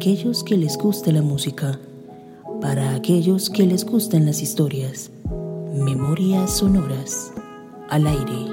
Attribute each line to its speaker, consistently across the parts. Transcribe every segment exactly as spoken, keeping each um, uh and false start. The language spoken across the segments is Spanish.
Speaker 1: aquellos que les guste la música, para aquellos que les gusten las historias. Memorias sonoras al aire.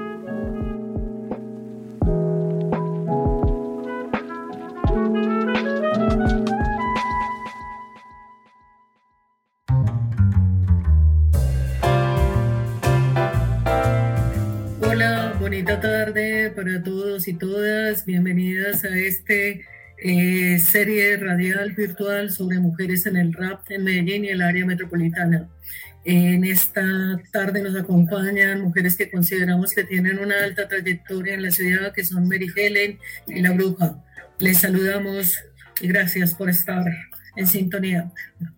Speaker 2: Bonita tarde para todos y todas. Bienvenidas a este eh, serie radial virtual sobre mujeres en el rap en Medellín y el área metropolitana. En esta tarde nos acompañan mujeres que consideramos que tienen una alta trayectoria en la ciudad, que son Mary Helen y La Bruja. Les saludamos y gracias por estar en sintonía.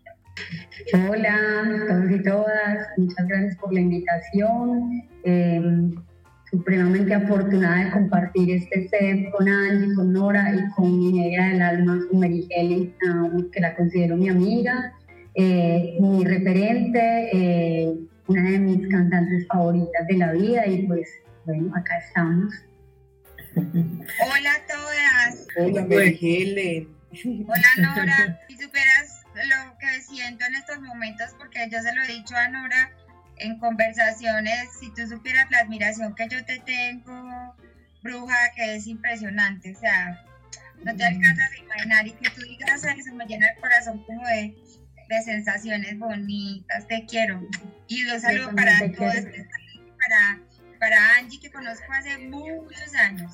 Speaker 3: Hola a todos y todas, muchas gracias por la invitación. Eh, supremamente afortunada de compartir este set con Angie, con Nora y con mi negra del alma, con Mary Helen, um, que la considero mi amiga, eh, mi referente, eh, una de mis cantantes favoritas de la vida, y pues bueno, acá estamos.
Speaker 4: Hola a todas.
Speaker 2: Hola Mary Helen.
Speaker 4: Hola Nora. Si supieras lo que siento en estos momentos, porque yo se lo he dicho a Nora en conversaciones, si tú supieras la admiración que yo te tengo, Bruja, que es impresionante, o sea, no te alcanzas a imaginar, y que tú digas eso me llena el corazón como de, de sensaciones bonitas. Te quiero, y un saludo para todos, para, para Angie, que conozco hace muchos años.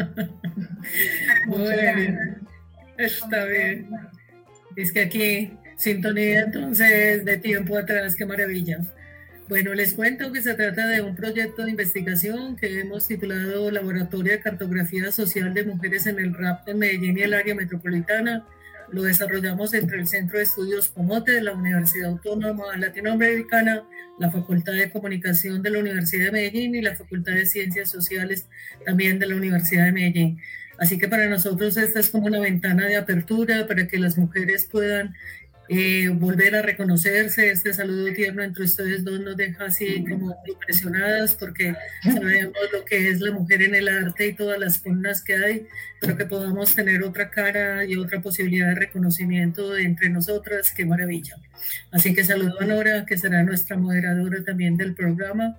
Speaker 2: Muy bien, está bien. Es que aquí, sintonía entonces de tiempo atrás, qué maravilla. Bueno, les cuento que se trata de un proyecto de investigación que hemos titulado Laboratorio de Cartografía Social de Mujeres en el Rap de Medellín y el área metropolitana. Lo desarrollamos entre el Centro de Estudios Pomote de la Universidad Autónoma Latinoamericana, la Facultad de Comunicación de la Universidad de Medellín y la Facultad de Ciencias Sociales también de la Universidad de Medellín. Así que para nosotros esta es como una ventana de apertura para que las mujeres puedan Eh, volver a reconocerse. Este saludo tierno entre ustedes dos nos deja así como impresionadas, porque sabemos lo que es la mujer en el arte y todas las formas que hay, pero que podamos tener otra cara y otra posibilidad de reconocimiento entre nosotras, qué maravilla. Así que saludo a Nora, que será nuestra moderadora también del programa.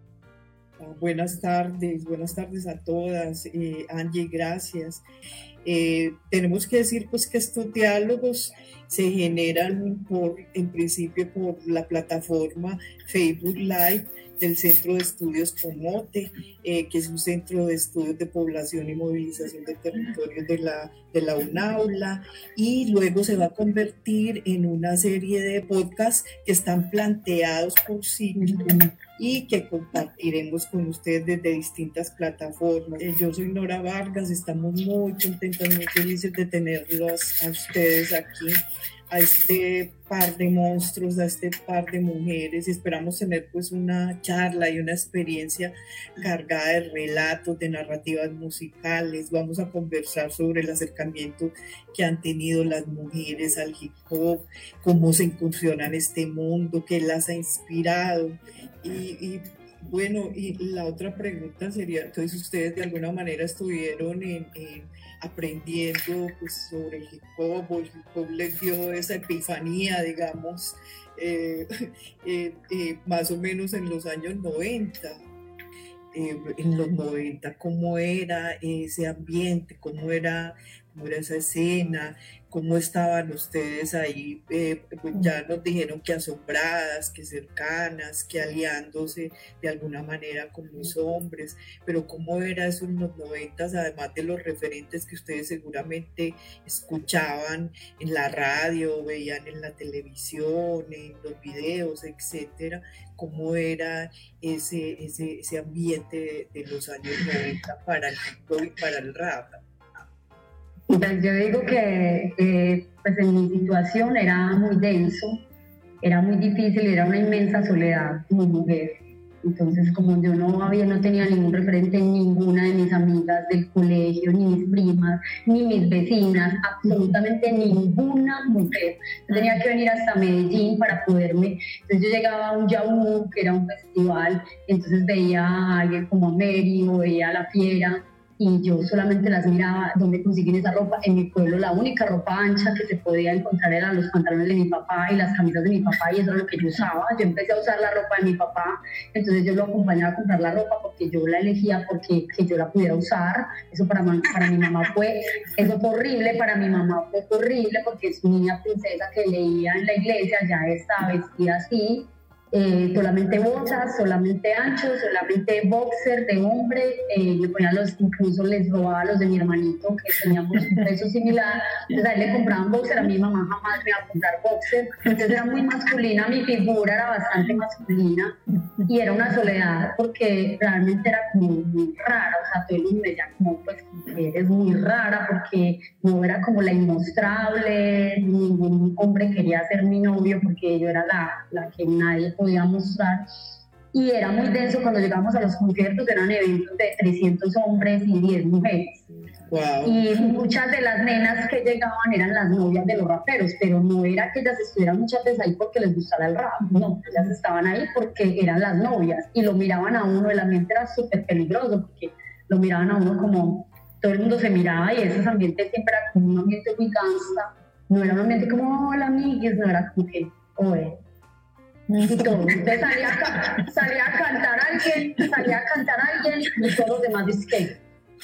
Speaker 5: Buenas tardes, buenas tardes a todas. Eh, Angie, gracias. Eh, tenemos que decir pues que estos diálogos se generan por, en principio por la plataforma Facebook Live del Centro de Estudios Pomote, eh, que es un centro de estudios de población y movilización de territorios de la, de la UNAULA, y luego se va a convertir en una serie de podcasts que están planteados por ciclo y que compartiremos con ustedes desde distintas plataformas. Eh, yo soy Nora Vargas, estamos muy contentas, muy felices de tenerlos a ustedes aquí, a este par de monstruos, a este par de mujeres. Esperamos tener pues una charla y una experiencia cargada de relatos, de narrativas musicales. Vamos a conversar sobre el acercamiento que han tenido las mujeres al hip hop, cómo se incursionan en este mundo, qué las ha inspirado. Y, y bueno, y la otra pregunta sería, entonces ustedes de alguna manera estuvieron en, en aprendiendo pues, sobre el hip hop, o el hip hop les dio esa epifanía, digamos, eh, eh, eh, más o menos en los años noventa. Eh, en los noventa, cómo era ese ambiente, cómo era, cómo era esa escena, cómo estaban ustedes ahí. Eh, pues ya nos dijeron que asombradas, que cercanas, que aliándose de alguna manera con los hombres, pero cómo era eso en los noventas, además de los referentes que ustedes seguramente escuchaban en la radio, veían en la televisión, en los videos, etcétera. Cómo era ese, ese, ese ambiente de, de los años noventa para el hip hop y para el rap.
Speaker 3: Pues yo digo que eh, pues en mi situación era muy denso, era muy difícil, era una inmensa soledad como mujer. Entonces, como yo no había, no tenía ningún referente, ninguna de mis amigas del colegio, ni mis primas, ni mis vecinas, absolutamente ninguna mujer. Yo tenía que venir hasta Medellín para poderme. Entonces yo llegaba a un Yaumú, que era un festival, y entonces veía a alguien como a Mary, o veía a La Fiera, y yo solamente las miraba, ¿dónde consiguen esa ropa? En mi pueblo la única ropa ancha que se podía encontrar eran los pantalones de mi papá y las camisas de mi papá, y eso era lo que yo usaba. Yo empecé a usar la ropa de mi papá, entonces yo lo acompañaba a comprar la ropa porque yo la elegía porque que yo la pudiera usar. Eso para, para mi mamá fue, eso fue horrible, para mi mamá fue horrible porque es niña princesa que leía en la iglesia, ya está vestida así. Eh, solamente botas, solamente anchos, solamente boxer de hombre, eh, me ponían los, incluso les robaba los de mi hermanito que teníamos un peso similar, entonces a él le compraban boxer, a mi mamá jamás me iba a comprar boxer, entonces era muy masculina, mi figura era bastante masculina y era una soledad porque realmente era como muy rara, o sea, todo el mundo me decía como pues que eres muy rara porque no era como la inmostrable, ningún hombre quería ser mi novio porque yo era la, la que nadie podía mostrar, y era muy denso cuando llegábamos a los conciertos, eran eventos de trescientos hombres y diez mujeres. Wow. Y muchas de las nenas que llegaban eran las novias de los raperos, pero no era que ellas estuvieran muchas veces ahí porque les gustara el rap, no, ellas estaban ahí porque eran las novias y lo miraban a uno, el ambiente era súper peligroso porque lo miraban a uno como, todo el mundo se miraba y esos ambientes siempre era como un ambiente muy gangsta, no era un ambiente como, hola amigues, no era como que, oye, y todo. Entonces salía a, salía a cantar a alguien, salía a cantar a alguien y todos los demás disque.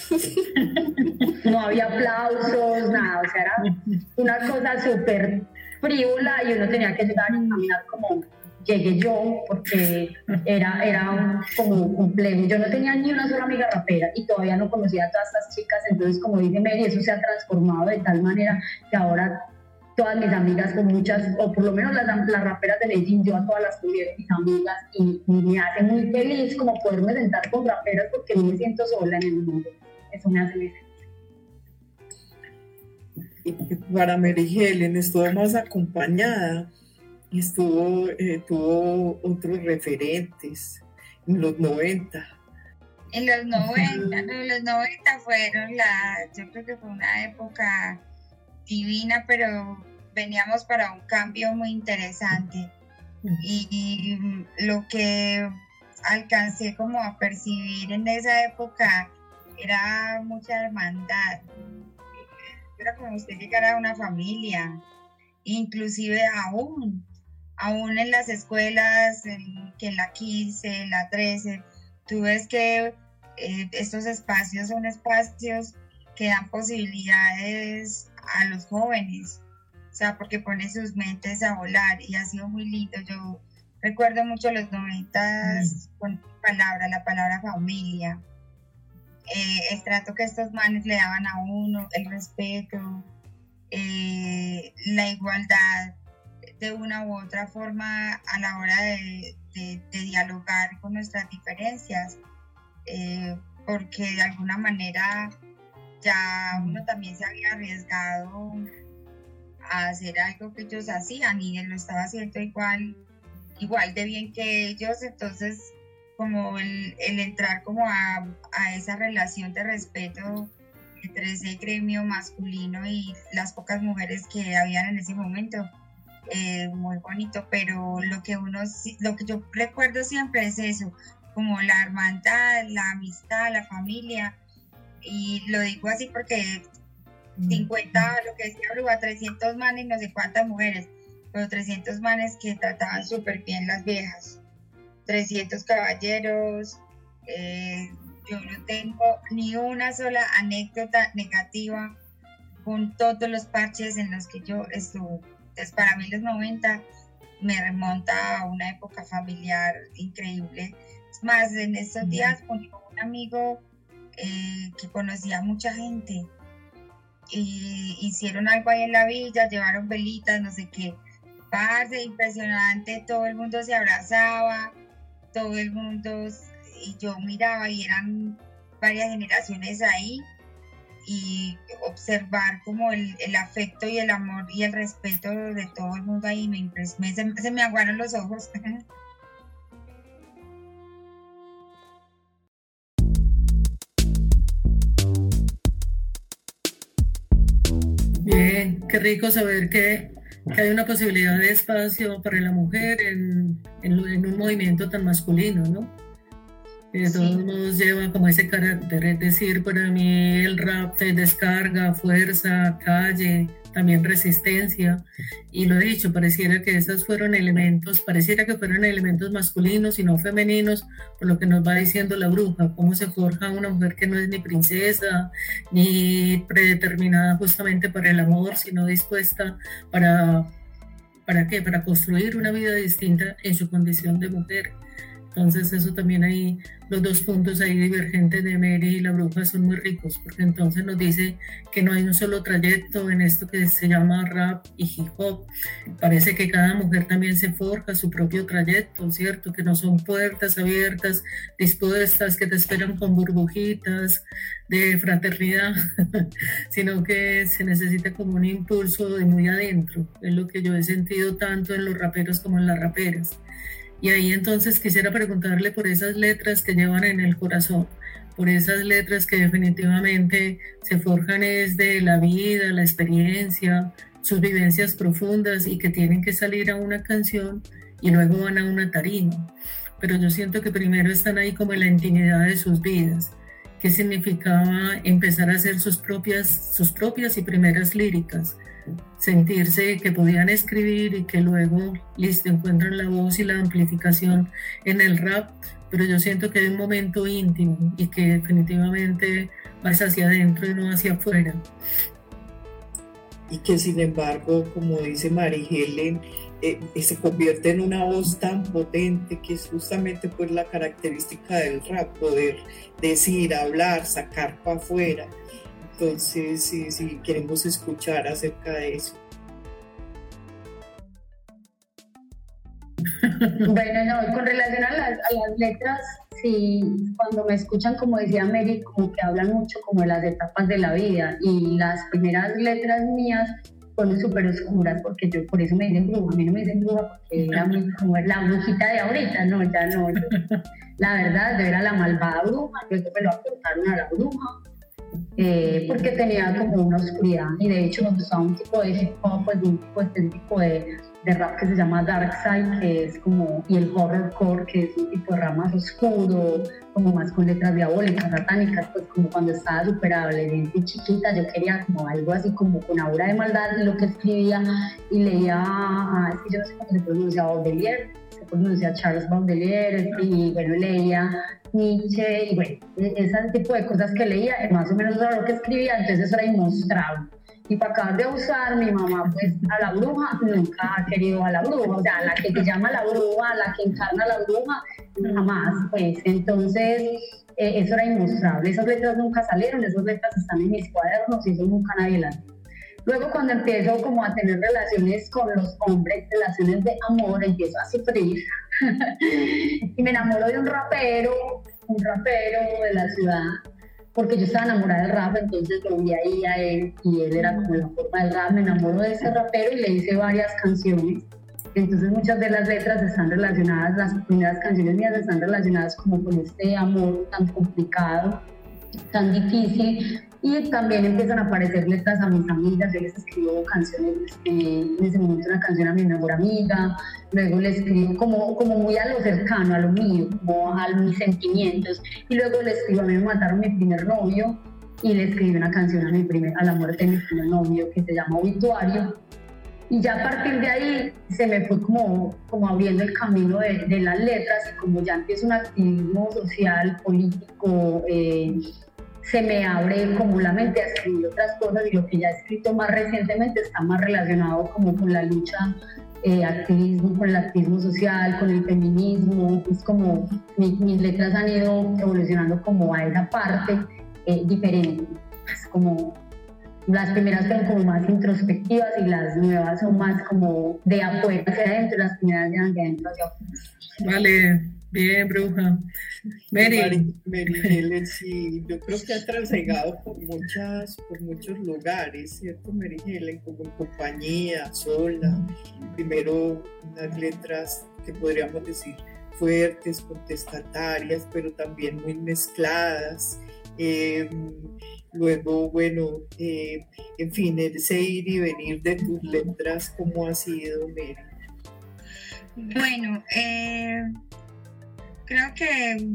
Speaker 3: No había aplausos, nada, o sea, era una cosa súper frívola y uno tenía que llegar y caminar como llegué yo, porque era, era un, como complejo. Yo no tenía ni una sola amiga rapera y todavía no conocía a todas estas chicas, entonces como dice Mary, eso se ha transformado de tal manera que ahora todas mis amigas, con muchas, o por lo menos las, las raperas de Medellín, yo a todas las considero mis amigas y, y me hace muy feliz como poderme sentar con raperas porque no me siento sola en el mundo. Eso me hace muy feliz.
Speaker 5: Para Mary Helen estuvo más acompañada, estuvo, eh, tuvo otros referentes en los noventa.
Speaker 4: En los noventa, no, los noventa fueron la, yo creo que fue una época divina, pero veníamos para un cambio muy interesante y, y lo que alcancé como a percibir en esa época era mucha hermandad, era como usted llegara a una familia, inclusive aún, aún en las escuelas, en, que en la quince, en la trece, tú ves que eh, estos espacios son espacios que dan posibilidades a los jóvenes, o sea, porque ponen sus mentes a volar y ha sido muy lindo. Yo recuerdo mucho los noventas con palabra, la palabra familia, eh, el trato que estos manes le daban a uno, el respeto, eh, la igualdad de una u otra forma a la hora de, de, de dialogar con nuestras diferencias, eh, porque de alguna manera ya uno también se había arriesgado a hacer algo que ellos hacían y él lo estaba haciendo igual, igual de bien que ellos, entonces como el, el entrar como a, a esa relación de respeto entre ese gremio masculino y las pocas mujeres que habían en ese momento, eh, muy bonito, pero lo que uno, lo que yo recuerdo siempre es eso, como la hermandad, la amistad, la familia. Y lo digo así porque cincuenta, lo que decía Bruja, trescientos manes, no sé cuántas mujeres, pero trescientos manes que trataban súper bien las viejas, trescientos caballeros, eh, yo no tengo ni una sola anécdota negativa con todos los parches en los que yo estuve. Entonces para mí los noventa me remonta a una época familiar increíble. Es más, en estos días con un amigo Eh, que conocía a mucha gente y hicieron algo ahí en la villa, llevaron velitas, no sé qué, parce, impresionante, todo el mundo se abrazaba, todo el mundo, y yo miraba y eran varias generaciones ahí y observar como el, el afecto y el amor y el respeto de todo el mundo ahí me impresionó, se, se me aguaron los ojos.
Speaker 2: Bien, qué rico saber que, que hay una posibilidad de espacio para la mujer en, en, en un movimiento tan masculino, ¿no? que de todos sí. modos lleva como ese carácter, es decir, para mí el rap es descarga, fuerza, calle, también resistencia, y lo he dicho, pareciera que esos fueron elementos, pareciera que fueron elementos masculinos y no femeninos, por lo que nos va diciendo la bruja, cómo se forja una mujer que no es ni princesa, ni predeterminada justamente para el amor, sino dispuesta para, ¿para qué? Para construir una vida distinta en su condición de mujer. Entonces eso también ahí, los dos puntos ahí divergentes de Mary y la bruja son muy ricos, porque entonces nos dice que no hay un solo trayecto en esto que se llama rap y hip hop. Parece que cada mujer también se forja su propio trayecto, ¿cierto? Que no son puertas abiertas, dispuestas, que te esperan con burbujitas de fraternidad, sino que se necesita como un impulso de muy adentro. Es lo que yo he sentido tanto en los raperos como en las raperas. Y ahí entonces quisiera preguntarle por esas letras que llevan en el corazón, por esas letras que definitivamente se forjan desde la vida, la experiencia, sus vivencias profundas y que tienen que salir a una canción y luego van a una tarima. Pero yo siento que primero están ahí como en la intimidad de sus vidas. ¿Qué significaba empezar a hacer sus propias, sus propias y primeras líricas? Sentirse que podían escribir y que luego, listo, encuentran la voz y la amplificación en el rap, pero yo siento que hay un momento íntimo y que definitivamente vas hacia adentro y no hacia afuera.
Speaker 5: Y que sin embargo, como dice Mary Helen, eh, se convierte en una voz tan potente que es justamente pues la característica del rap, poder decir, hablar, sacar para afuera. Entonces, sí, sí, queremos escuchar acerca de eso.
Speaker 3: Bueno, no, con relación a las, a las letras, sí, cuando me escuchan, como decía Mary, como que hablan mucho como de las etapas de la vida, y las primeras letras mías fueron súper oscuras, porque yo, por eso me dicen bruja, a mí no me dicen bruja porque era muy, como la brujita de ahorita, no, ya no, yo, la verdad, yo era la malvada bruja, luego me lo aportaron a la bruja, Eh, porque tenía como una oscuridad, y de hecho me gustaba un tipo de hip hop, pues un tipo específico de, de rap que se llama Dark Side, que es como, y el horrorcore, que es un tipo de rap más oscuro, como más con letras diabólicas, satánicas, pues como cuando estaba súper adolescente y chiquita, yo quería como algo así como con aura de maldad, y lo que escribía y leía, ah, es que yo no sé cómo se pronuncia, Baudelaire, se pronuncia Charles Baudelaire, y bueno, leía Nietzsche, y bueno, ese tipo de cosas que leía, más o menos era lo que escribía, entonces eso era inmostrable. Y para acabar de usar, mi mamá, pues, a la bruja, nunca ha querido a la bruja, o sea, la que te llama la bruja, la que encarna a la bruja, jamás, pues, entonces, eh, eso era inmostrable, esas letras nunca salieron, esas letras están en mis cuadernos y eso nunca nadie las vio. Luego, cuando empiezo como a tener relaciones con los hombres, relaciones de amor, empiezo a sufrir y me enamoro de un rapero, un rapero de la ciudad, porque yo estaba enamorada del rap, entonces lo vi ahí a él y él era como la forma del rap, me enamoro de ese rapero y le hice varias canciones. Entonces muchas de las letras están relacionadas, las primeras canciones mías están relacionadas como con este amor tan complicado, tan difícil, y también empiezan a aparecer letras a mis amigas. Yo les escribo canciones, eh, en ese momento una canción a mi mejor amiga, luego le escribo como, como muy a lo cercano, a lo mío, como a mis sentimientos, y luego le escribo, a mí me mataron mi primer novio, y le escribí una canción a, mi primer, a la muerte de mi primer novio que se llama Obituario. Y ya a partir de ahí se me fue como, como abriendo el camino de, de las letras, y como ya empiezo un activismo social, político, eh, se me abre como la mente a escribir otras cosas, y lo que ya he escrito más recientemente está más relacionado como con la lucha, eh, activismo, con el activismo social, con el feminismo. Es como mi, mis letras han ido evolucionando como a esa parte eh, diferente. Es como las primeras fueron como más introspectivas y las nuevas son más como de afuera hacia adentro, las primeras eran de adentro hacia afuera.
Speaker 2: Vale, bien, bruja. Mary.
Speaker 5: Mary, Mary Helen, sí, yo creo que ha trasegado por, muchas, por muchos lugares, ¿cierto, Mary Helen? Como en compañía, sola, primero unas letras que podríamos decir fuertes, contestatarias, pero también muy mezcladas. Eh, luego, bueno, eh, en fin, ese ir y venir de tus letras, ¿cómo ha sido, Mary?
Speaker 4: Bueno, eh, creo que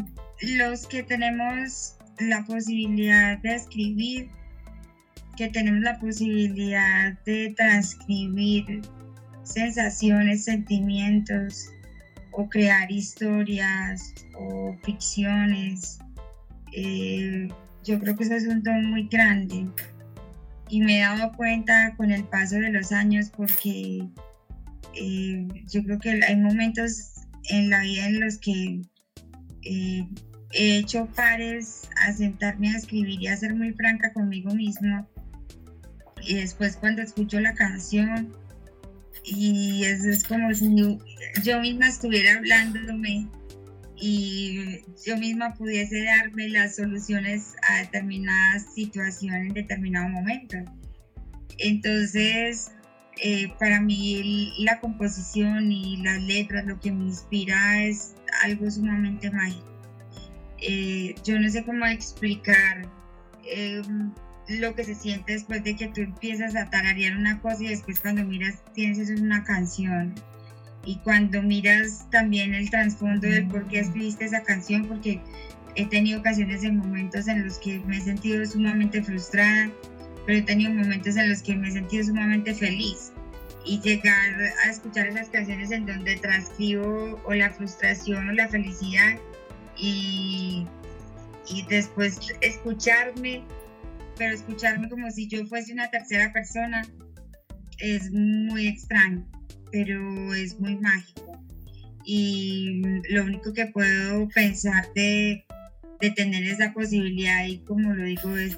Speaker 4: los que tenemos la posibilidad de escribir, que tenemos la posibilidad de transcribir sensaciones, sentimientos, o crear historias o ficciones, eh, yo creo que eso es un don muy grande, y me he dado cuenta con el paso de los años, porque eh, yo creo que hay momentos en la vida en los que eh, he hecho pares a sentarme a escribir y a ser muy franca conmigo misma, y después cuando escucho la canción, y es, es como si yo misma estuviera hablándome y yo misma pudiese darme las soluciones a determinadas situaciones en determinado momento. Entonces, eh, para mí la composición y las letras, lo que me inspira es algo sumamente mágico. Eh, yo no sé cómo explicar eh, lo que se siente después de que tú empiezas a tararear una cosa y después cuando miras tienes eso en una canción, y cuando miras también el trasfondo del por qué escribiste esa canción, porque he tenido ocasiones en momentos en los que me he sentido sumamente frustrada, pero he tenido momentos en los que me he sentido sumamente feliz, y llegar a escuchar esas canciones en donde transcribo o la frustración o la felicidad, y, y después escucharme, pero escucharme como si yo fuese una tercera persona, es muy extraño, pero es muy mágico. Y lo único que puedo pensar de, de tener esa posibilidad, y como lo digo, es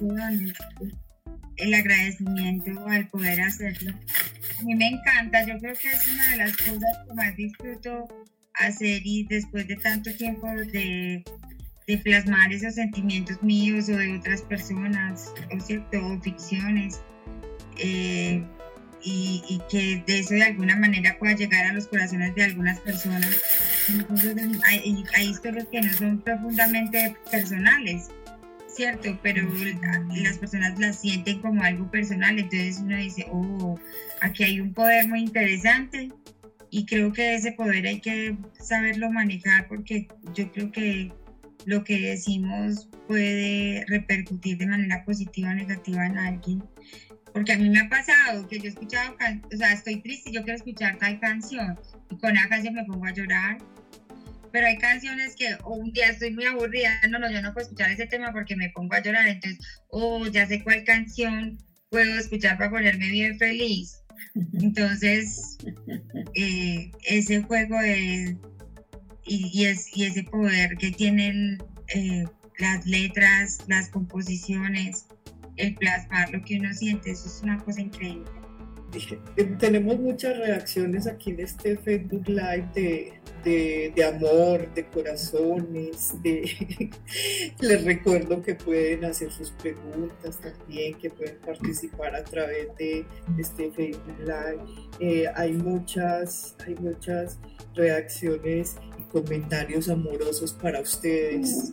Speaker 4: el agradecimiento al poder hacerlo. A mí me encanta, yo creo que es una de las cosas que más disfruto hacer, y después de tanto tiempo de... de plasmar esos sentimientos míos o de otras personas, o, cierto, o ficciones, eh, y, y que de eso de alguna manera pueda llegar a los corazones de algunas personas. Entonces, hay, hay historias que no son profundamente personales, ¿cierto? Pero las personas las sienten como algo personal, entonces uno dice, oh, aquí hay un poder muy interesante, y creo que ese poder hay que saberlo manejar, porque yo creo que lo que decimos puede repercutir de manera positiva o negativa en alguien. Porque a mí me ha pasado que yo he escuchado, can- o sea, estoy triste y yo quiero escuchar tal canción, y con esa canción me pongo a llorar. Pero hay canciones que, o un día estoy muy aburrida, no, no, yo no puedo escuchar ese tema porque me pongo a llorar, entonces, oh, ya sé cuál canción puedo escuchar para ponerme bien feliz. Entonces, eh, ese juego es... Y, y, es, y ese poder que tienen eh, las letras, las composiciones, el plasmar lo que uno siente, eso es una cosa increíble.
Speaker 5: Tenemos muchas reacciones aquí en este Facebook Live de, de, de amor, de corazones, de... Les recuerdo que pueden hacer sus preguntas también, que pueden participar a través de, de este Facebook Live. Eh, hay muchas, hay muchas reacciones y comentarios amorosos para ustedes.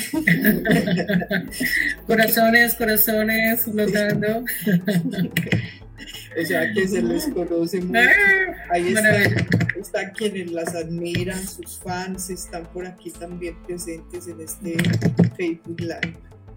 Speaker 2: Corazones, corazones, flotando.
Speaker 5: O sea que se les conoce mucho. Ahí están, están quienes las admiran, sus fans están por aquí también presentes en este Facebook Live.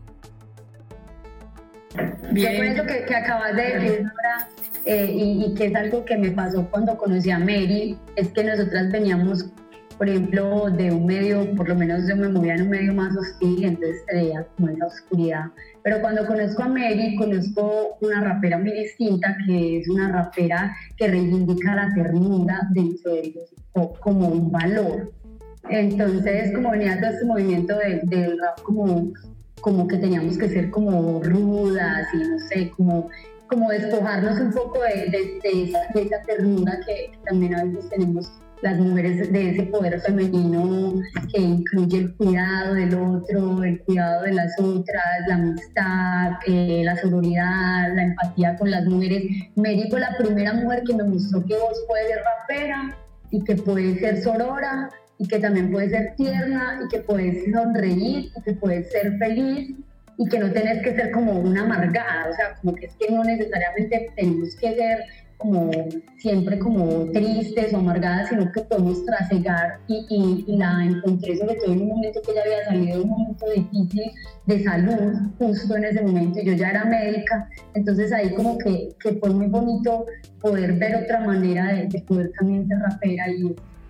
Speaker 3: Bien. Yo por eso que, que acabas de decir, Nora, eh, y, y que es algo que me pasó cuando conocí a Mary, es que nosotras veníamos, por ejemplo, de un medio, por lo menos yo me movía en un medio más hostil, entonces veía como esa oscuridad. Pero cuando conozco a Mary, conozco una rapera muy distinta, que es una rapera que reivindica la ternura dentro del hip hop como un valor. Entonces, como venía todo este movimiento del de rap, como, como que teníamos que ser como rudas y no sé, como, como despojarnos un poco de, de, de, esa, de esa ternura que, que también a veces tenemos las mujeres, de ese poder femenino que incluye el cuidado del otro, el cuidado de las otras, la amistad, eh, la sororidad, la empatía con las mujeres. Mary fue la primera mujer que me mostró que vos puedes ser rapera y que puedes ser sorora y que también puedes ser tierna y que puedes sonreír y que puedes ser feliz y que no tenés que ser como una amargada, o sea, como que es que no necesariamente tenemos que ser como siempre como tristes o amargadas, sino que podemos trasegar y, y, y la encontré sobre todo en un momento que ella había salido de un momento difícil de salud justo en ese momento, y yo ya era médica, entonces ahí como que, que fue muy bonito poder ver otra manera de, de poder también ser rapera y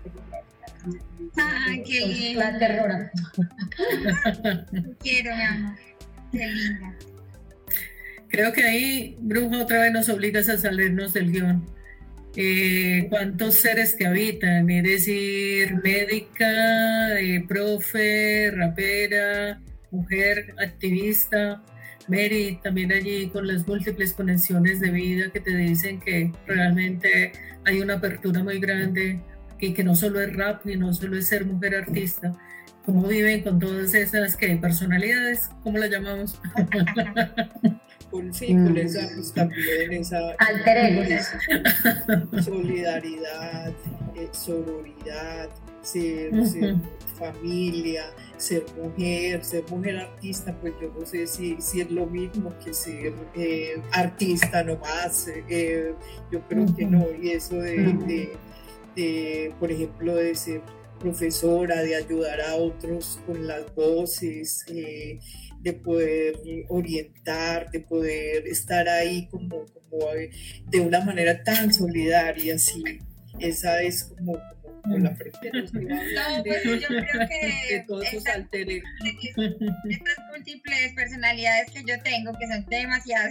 Speaker 4: ¡ay, qué lindo!
Speaker 3: La terrora.
Speaker 4: Quiero, mi amor, qué linda.
Speaker 2: Creo que ahí, Bruja, otra vez nos obligas a salirnos del guión. Eh, ¿Cuántos seres te habitan? Es decir, médica, eh, profe, rapera, mujer, activista. Mary, también allí con las múltiples conexiones de vida que te dicen que realmente hay una apertura muy grande y que no solo es rap y no solo es ser mujer artista. ¿Cómo viven con todas esas ¿qué? Personalidades? ¿Cómo las llamamos?
Speaker 5: Con, sí, con esa, pues, también esa
Speaker 3: alter egos,
Speaker 5: solidaridad, eh, sororidad, ser, uh-huh. ser familia, ser mujer, ser mujer artista, pues yo no sé si, si es lo mismo que ser eh, artista nomás, eh, yo creo uh-huh. que no, y eso de, uh-huh. de, de, por ejemplo, de ser profesora, de ayudar a otros con las voces, eh, de poder orientar, de poder estar ahí como, como de una manera tan solidaria, sí, esa es como, como, como la frente de los que va a hablar,
Speaker 4: no, pues yo creo que
Speaker 5: de todos esos alteres.
Speaker 4: Estas múltiples personalidades que yo tengo, que son demasiadas.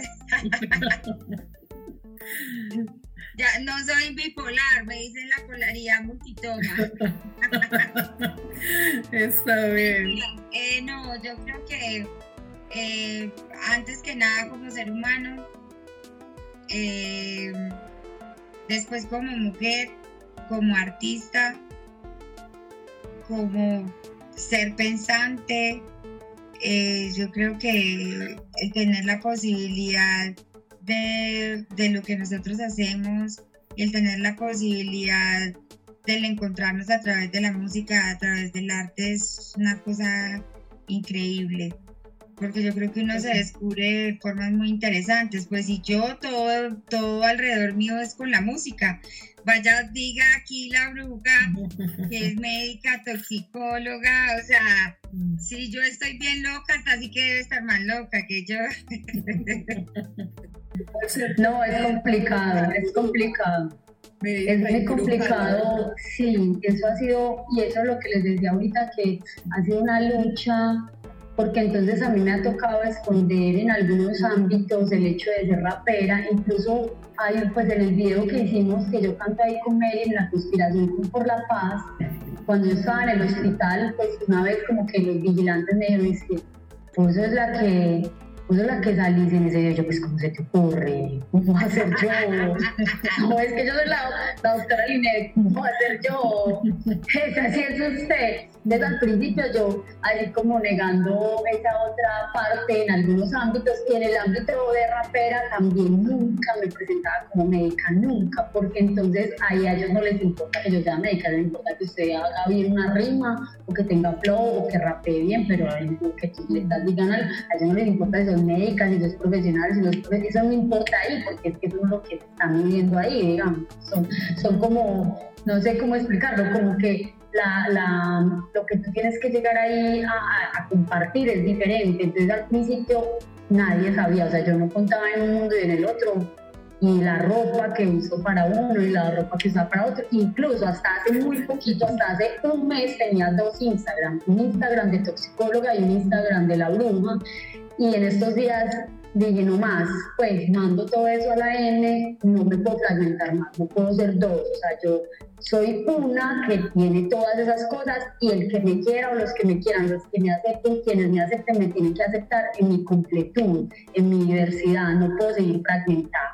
Speaker 4: Ya no soy bipolar, me dicen la polaridad multitoma.
Speaker 2: Está bien.
Speaker 4: Eh, no, yo creo que eh, antes que nada como ser humano, eh, después como mujer, como artista, como ser pensante, eh, yo creo que el tener la posibilidad De, de lo que nosotros hacemos, el tener la posibilidad del encontrarnos a través de la música, a través del arte, es una cosa increíble, porque yo creo que uno se descubre de formas muy interesantes. Pues si yo todo, todo alrededor mío es con la música, vaya, diga aquí la Bruja, que es médica, toxicóloga, o sea, si yo estoy bien loca, hasta así que debe estar más loca que yo.
Speaker 3: No, es complicado, es complicado. Es muy complicado, sí, eso ha sido, y eso es lo que les decía ahorita, que ha sido una lucha, porque entonces a mí me ha tocado esconder en algunos ámbitos el hecho de ser rapera, incluso hay, pues en el video que hicimos, que yo canto ahí con Mary en la conspiración por la paz, cuando yo estaba en el hospital, pues una vez como que los vigilantes me dijeron, es que vos sos la que... Pues es la que salís en ese día, yo pues ¿cómo se te ocurre? ¿Cómo va a ser yo? No, es que yo soy la, la doctora Linet, ¿cómo va a ser yo? Es así es usted. Desde el principio yo así como negando esa otra parte en algunos ámbitos, y en el ámbito de rapera también nunca me presentaba como médica, nunca, porque entonces ahí a ellos no les importa que yo sea médica, les importa que usted haga bien una rima, o que tenga flow, o que rapee bien, pero a ellos que tú le estás digan, a ellos no les importa si son médicas, si son profesionales, si los profesionales, eso no importa ahí, porque es que eso es lo que están viviendo ahí, digamos, son, son como, no sé cómo explicarlo, como que La, la, lo que tú tienes que llegar ahí a, a compartir es diferente. Entonces al principio nadie sabía, o sea, yo no contaba en un mundo y en el otro, y la ropa que uso para uno y la ropa que usa para otro, incluso hasta hace muy poquito, hasta hace un mes tenía dos Instagram, un Instagram de toxicóloga y un Instagram de la Bruja, y en estos días dije no más, pues mando todo eso a la N, no me puedo fragmentar más, no puedo ser dos, o sea, yo soy una que tiene todas esas cosas, y el que me quiera o los que me quieran, los que me acepten, quienes me acepten, me tienen que aceptar en mi completud, en mi diversidad, no puedo seguir fragmentada.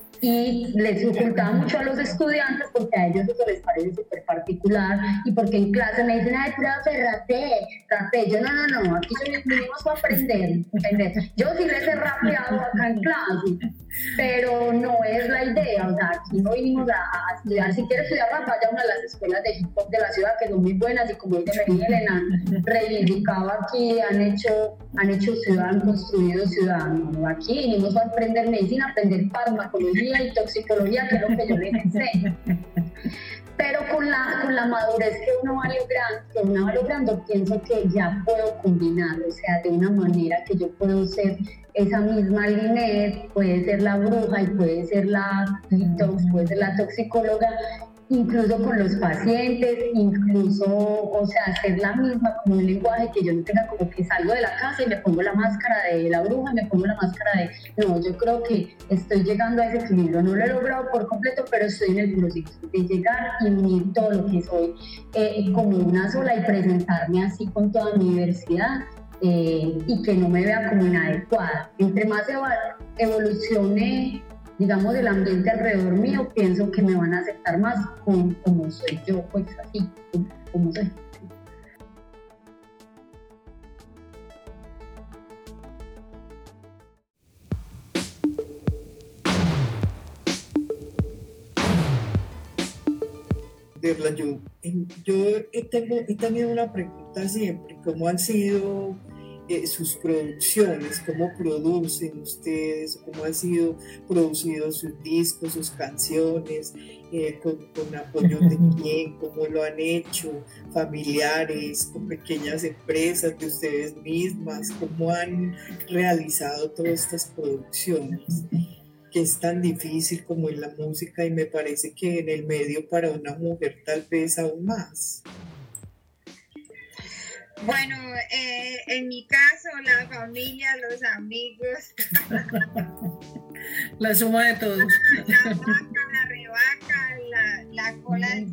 Speaker 3: Y les ocultaba mucho a los estudiantes porque a ellos eso les parece súper particular, y porque en clase me dicen, ay, profe, rapé, rapé. Yo, no, no, no, aquí venimos a aprender, aprender. Yo sí les he rapeado acá en clase, pero no es la idea, o sea, aquí no vinimos a, a estudiar. Si quiere estudiar rap, vaya a una de las escuelas de hip hop de la ciudad, que son muy buenas, y como dice María Elena, reivindicado aquí, han hecho, han hecho ciudad, han construido ciudad. No, aquí vinimos a aprender medicina, a aprender farmacología, anatomía y toxicología, que es lo que yo les enseño. Pero con la, con la madurez que uno va logrando, que uno va logrando, pienso que ya puedo combinar, o sea, de una manera que yo puedo ser esa misma Linet, puede ser la bruja y puede ser la detox, puede ser la toxicóloga, incluso con los pacientes, incluso, o sea, hacer la misma como un lenguaje que yo no tenga como que salgo de la casa y me pongo la máscara de la bruja, me pongo la máscara de... No, yo creo que estoy llegando a ese equilibrio, no lo he logrado por completo, pero estoy en el proceso de llegar y unir todo lo que soy eh, como una sola y presentarme así con toda mi diversidad eh, y que no me vea como inadecuada. Entre más evolucione, digamos, del ambiente alrededor mío, pienso que me van a aceptar más como, como soy yo, pues así, como, como soy.
Speaker 5: Yo, yo tengo, he tenido una pregunta siempre, ¿cómo han sido eh, sus producciones? ¿Cómo producen ustedes? ¿Cómo han sido producidos sus discos, sus canciones? Eh, con, ¿Con apoyo de quién? ¿Cómo lo han hecho? ¿Familiares? ¿Con pequeñas empresas de ustedes mismas? ¿Cómo han realizado todas estas producciones? Que es tan difícil como en la música y me parece que en el medio para una mujer tal vez aún más.
Speaker 4: Bueno, eh, en mi caso, la familia, los amigos.
Speaker 2: La suma de todos.
Speaker 4: La vaca, la revaca, la, la cola de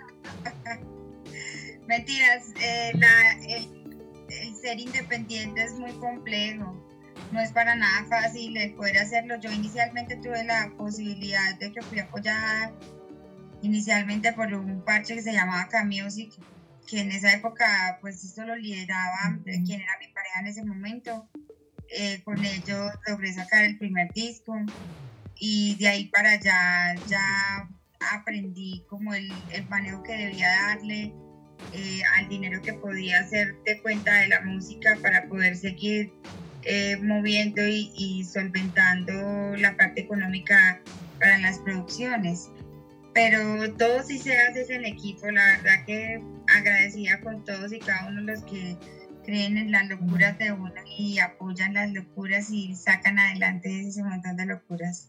Speaker 4: Mentiras, eh, la, el, el ser independiente es muy complejo. No es para nada fácil el poder hacerlo. Yo inicialmente tuve la posibilidad de que fui apoyada inicialmente por un parche que se llamaba K-Music, que en esa época pues esto lo lideraba quien era mi pareja en ese momento. Eh, con ellos logré sacar el primer disco y de ahí para allá ya aprendí como el, el manejo que debía darle eh, al dinero que podía hacer de cuenta de la música para poder seguir Eh, moviendo y, y solventando la parte económica para las producciones, pero todo sí se hace en equipo. La verdad que agradecida con todos y cada uno de los que creen en las locuras de uno y apoyan las locuras y sacan adelante ese montón de locuras.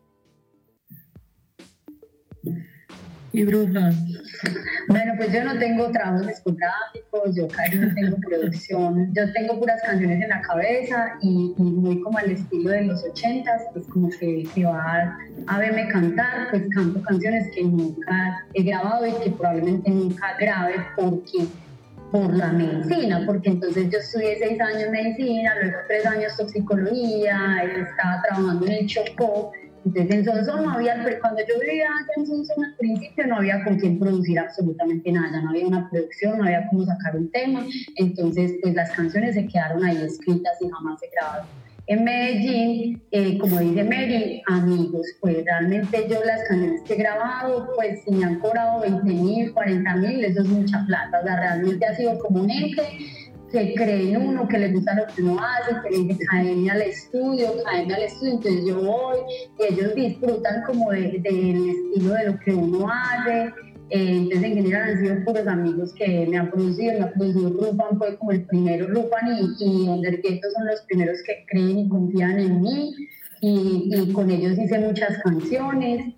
Speaker 2: Y bruja.
Speaker 3: Bueno, pues yo no tengo trabajos discográficos, yo casi no tengo producción, yo tengo puras canciones en la cabeza y, y muy como al estilo de los ochentas, pues como que el que va a verme cantar, pues canto canciones que nunca he grabado y que probablemente nunca grabe porque por la medicina, porque entonces yo estudié seis años medicina, luego tres años toxicología, estaba trabajando en el Chocó. Entonces en Sonsón no había, cuando yo vivía en Sonsón al principio no había con quién producir absolutamente nada, no había una producción, no había cómo sacar un tema, entonces pues las canciones se quedaron ahí escritas y jamás se grabaron. En Medellín, eh, como dice Mary, amigos, pues realmente yo las canciones que he grabado, pues si me han cobrado veinte mil, cuarenta mil, eso es mucha plata, o sea, realmente ha sido como un ente que cree en uno, que le gusta lo que uno hace, que le dice caeme al estudio, caeme al estudio, entonces yo voy, y ellos disfrutan como del de, de estilo de lo que uno hace, eh, entonces en general han sido puros amigos que me han producido, me ha producido Rufan, fue como el primero, Rufan y, y Underghetto son los primeros que creen y confían en mí, y, y con ellos hice muchas canciones,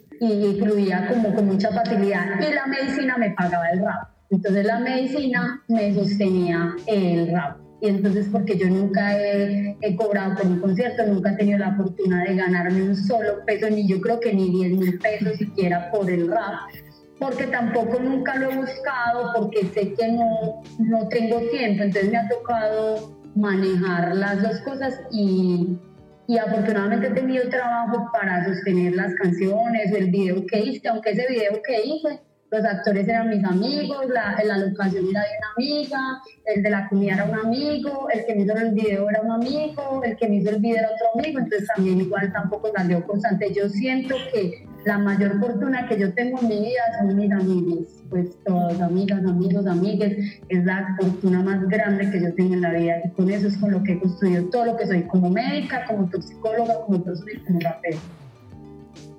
Speaker 3: y fluía como con mucha facilidad, y la medicina me pagaba el rap. Entonces la medicina me sostenía el rap. Y entonces porque yo nunca he, he cobrado por un concierto, nunca he tenido la fortuna de ganarme un solo peso, ni yo creo que ni diez mil pesos siquiera por el rap, porque tampoco nunca lo he buscado, porque sé que no, no tengo tiempo, entonces me ha tocado manejar las dos cosas y, y afortunadamente he tenido trabajo para sostener las canciones, el video que hice, aunque ese video que hice, los actores eran mis amigos, la, la locación era de una amiga, el de la comida era un amigo, el que me hizo el video era un amigo, el que me hizo el video era otro amigo, entonces también igual tampoco salió constante. Yo siento que la mayor fortuna que yo tengo en mi vida son mis amigos, pues todas, amigas, amigos, amigues, es la fortuna más grande que yo tengo en la vida y con eso es con lo que he construido todo lo que soy como médica, como toxicóloga, como persona y como rapera.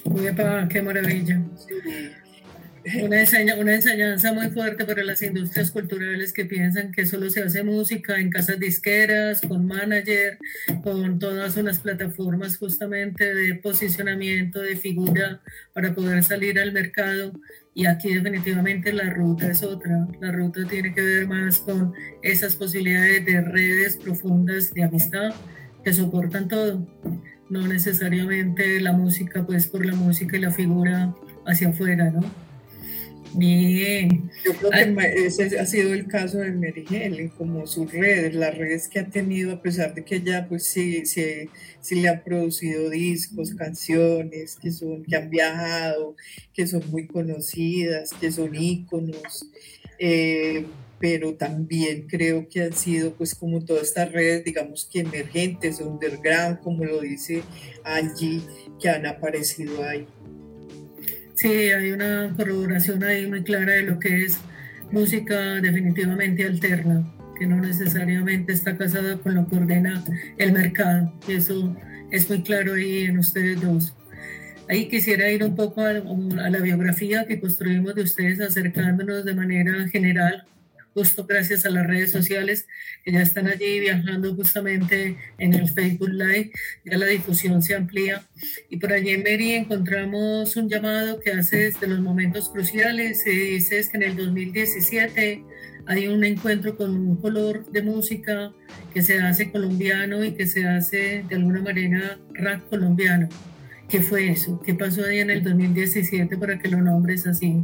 Speaker 2: Uepa, qué maravilla. Una, enseña, una enseñanza muy fuerte para las industrias culturales que piensan que solo se hace música en casas disqueras, con manager, con todas unas plataformas justamente de posicionamiento, de figura para poder salir al mercado. Y aquí definitivamente la ruta es otra. La ruta tiene que ver más con esas posibilidades de redes profundas de amistad que soportan todo. No necesariamente la música, pues por la música y la figura hacia afuera, ¿no? Bien.
Speaker 5: Yo creo que ese ha sido el caso de Mary Helen, como sus redes, las redes que ha tenido, a pesar de que ella pues sí, sí, sí le han producido discos, canciones, que, son, que han viajado, que son muy conocidas, que son íconos, eh, pero también creo que han sido pues como todas estas redes, digamos que emergentes, underground, como lo dice Angie, que han aparecido ahí.
Speaker 2: Sí, hay una corroboración ahí muy clara de lo que es música definitivamente alterna, que no necesariamente está casada con lo que ordena el mercado. Eso es muy claro ahí en ustedes dos. Ahí quisiera ir un poco a, a la biografía que construimos de ustedes, acercándonos de manera general, justo gracias a las redes sociales que ya están allí viajando justamente en el Facebook Live, ya la difusión se amplía. Y por allí en Mary encontramos un llamado que hace desde los momentos cruciales. Se dice es que en el dos mil diecisiete hay un encuentro con un color de música que se hace colombiano y que se hace de alguna manera rap colombiano. ¿Qué fue eso? ¿Qué pasó ahí en el dos mil diecisiete para que lo nombres así?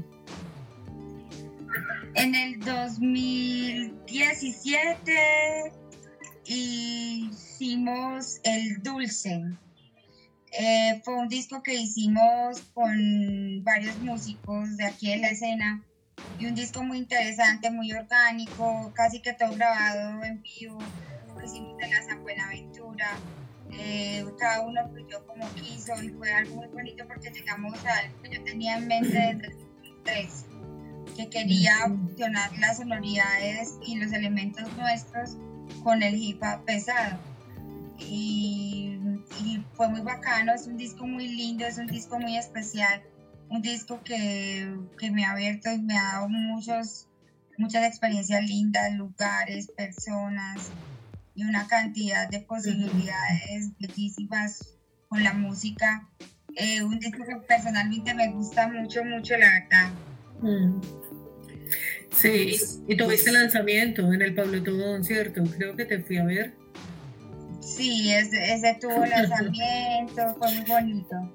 Speaker 4: En el dos mil diecisiete hicimos El Dulce. Eh, fue un disco que hicimos con varios músicos de aquí de la escena y un disco muy interesante, muy orgánico, casi que todo grabado en vivo. Lo hicimos en la San Buenaventura. Eh, cada uno fluyó como quiso y fue algo muy bonito porque llegamos a algo que yo tenía en mente desde el dos mil tres. Que quería fusionar las sonoridades y los elementos nuestros con el hip hop pesado. Y, y fue muy bacano, es un disco muy lindo, es un disco muy especial, un disco que, que me ha abierto y me ha dado muchos, muchas experiencias lindas, lugares, personas y una cantidad de posibilidades bellísimas con la música. Eh, un disco que personalmente me gusta mucho, mucho, la verdad.
Speaker 2: Mm. Sí, y tuviste lanzamiento en el Pablo Tobón, ¿cierto? Creo que te fui a ver.
Speaker 4: Sí, ese, ese tuvo lanzamiento, fue muy bonito.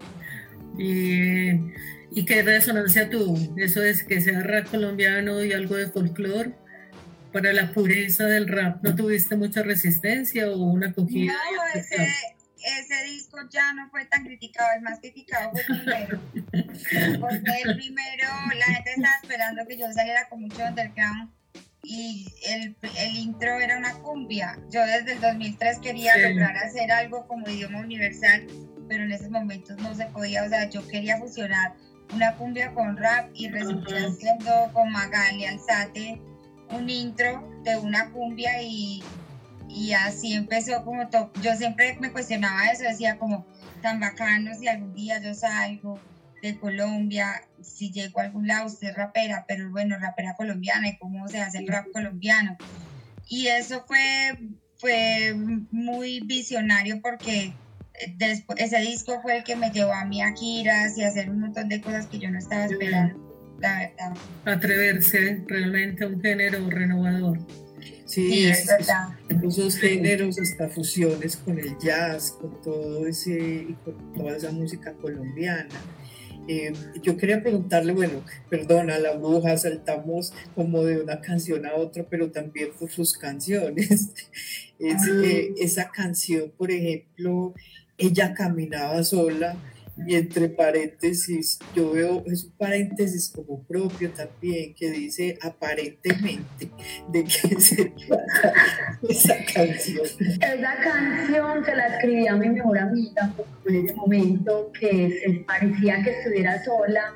Speaker 2: Bien. ¿Y qué resonancia tuvo? Eso es que sea rap colombiano y algo de folclore. Para la pureza del rap, ¿no tuviste mucha resistencia o una acogida?
Speaker 4: No, ese, ese disco ya no fue tan criticado, el más criticado fue el primero. Porque el primero, la gente estaba esperando que yo saliera con mucho underground y el, el intro era una cumbia. Yo desde el dos mil tres quería sí. lograr hacer algo como idioma universal, pero en esos momentos no se podía. O sea, yo quería fusionar una cumbia con rap y resulté uh-huh. haciendo con Magali Alzate un intro de una cumbia y, y así empezó como todo. Yo siempre me cuestionaba eso, decía como tan bacano si algún día yo salgo de Colombia, si llego a algún lado, usted es rapera, pero bueno, rapera colombiana, y cómo se hace el rap colombiano. Y eso fue, fue muy visionario porque después, ese disco fue el que me llevó a mí a giras y a hacer un montón de cosas que yo no estaba esperando, la verdad.
Speaker 2: Atreverse realmente a un género renovador.
Speaker 5: Sí, sí, es verdad. Esos géneros, hasta fusiones con el jazz, con todo ese, y con toda esa música colombiana. Eh, yo quería preguntarle, bueno, perdona, La Bruja, saltamos como de una canción a otra, pero también por sus canciones. Es, eh, esa canción, por ejemplo, Ella caminaba sola, y entre paréntesis, yo veo, es un paréntesis como propio también, que dice aparentemente, ¿de qué se trata esa canción?
Speaker 3: Esa canción se la escribí a mi mejor amiga en ese momento, que se parecía que estuviera sola,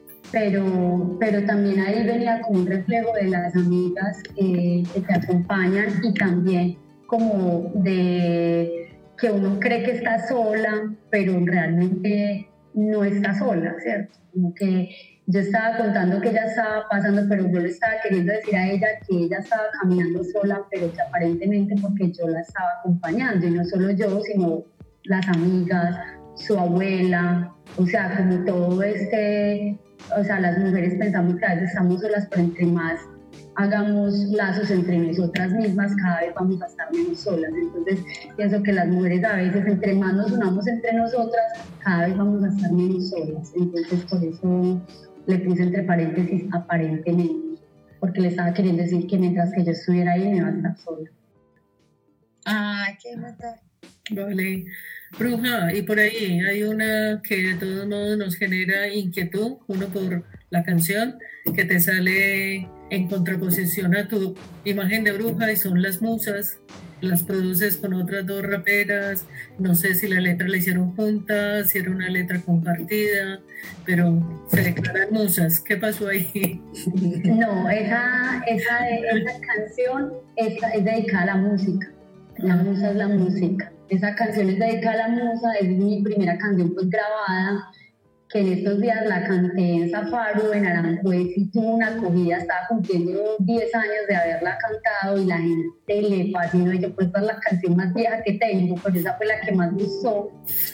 Speaker 3: pero, pero también ahí venía como un reflejo de las amigas eh, que te acompañan y también como de que uno cree que está sola, pero realmente no está sola, ¿cierto? Como que yo estaba contando que ella estaba pasando, pero yo le estaba queriendo decir a ella que ella estaba caminando sola, pero que aparentemente porque yo la estaba acompañando, y no solo yo, sino las amigas, su abuela, o sea, como todo este, o sea, las mujeres pensamos que a veces estamos solas, pero entre más hagamos lazos entre nosotras mismas, cada vez vamos a estar menos solas. Entonces, pienso que las mujeres a veces, entre más nos unamos entre nosotras, cada vez vamos a estar menos solas. Entonces, por eso le puse entre paréntesis aparentemente, porque le estaba queriendo decir que mientras que yo estuviera ahí, me iba a estar sola.
Speaker 4: Ah, qué bonito.
Speaker 2: Vale. Bruja, y por ahí hay una que de todos modos nos genera inquietud, uno por la canción que te sale en contraposición a tu imagen de bruja, y son las musas. Las produces con otras dos raperas, no sé si la letra la hicieron juntas, si era una letra compartida, pero se declaran musas. ¿Qué pasó ahí?
Speaker 3: No, esa, esa, esa canción es, es dedicada a la música. La musa es la música. Esa canción es dedicada a la musa, es mi primera canción pues grabada, que en estos días la canté en Zafaro, en Aranjuez, y tuvo una acogida, estaba cumpliendo diez años de haberla cantado y la gente le fascinó. Y yo, pues esta es la canción más vieja que tengo, pero esa fue la que más gustó.